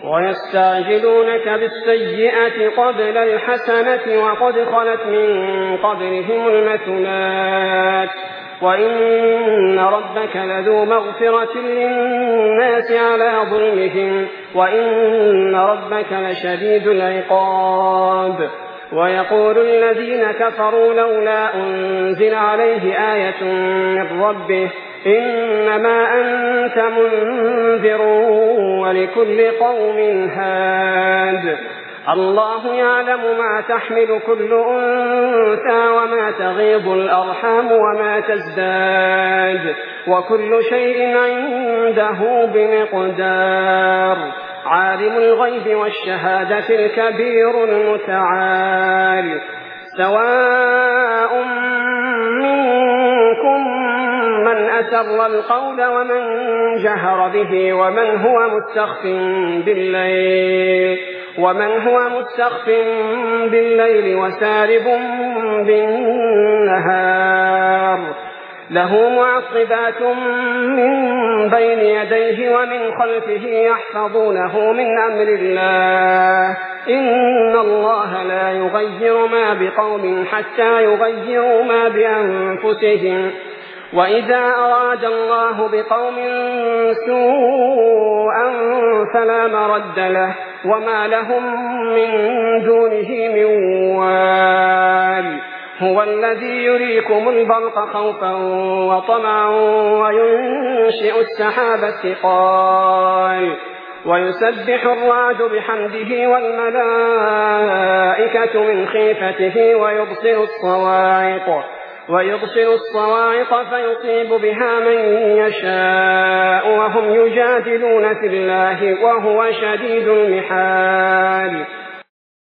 ويستعجلونك بالسيئة قبل الحسنة وقد خلت من قبلهم المثلات وإن ربك لذو مغفرة للناس على ظلمهم وإن ربك لشديد العقاب. ويقول الذين كفروا لولا أنزل عليه آية من ربه إنما أنت منذر ولكل قوم هاد. الله يعلم ما تحمل كل أنثى وما تغيض الأرحام وما تزداد وكل شيء عنده بمقدار. عالم الغيب والشهادة الكبير المتعال. سواء منكم من أسر القول ومن جهر به ومن هو مستخف بالليل وسارب بالنهار. له معقبات من بين يديه ومن خلفه يحفظونه من أمر الله. إن الله لا يغير ما بقوم حتى يغيروا ما بأنفسهم. وإذا أراد الله بقوم سوءا فلا مرد له وما لهم من دونه من وال. هو الذي يريكم البرق خوفا وطمعا وينشئ السحاب الثقال ويسبح الرعد بحمده والملائكة من خيفته ويبصر الصواعق فيصيب بها من يشاء وهم يجادلون في الله وهو شديد المحال.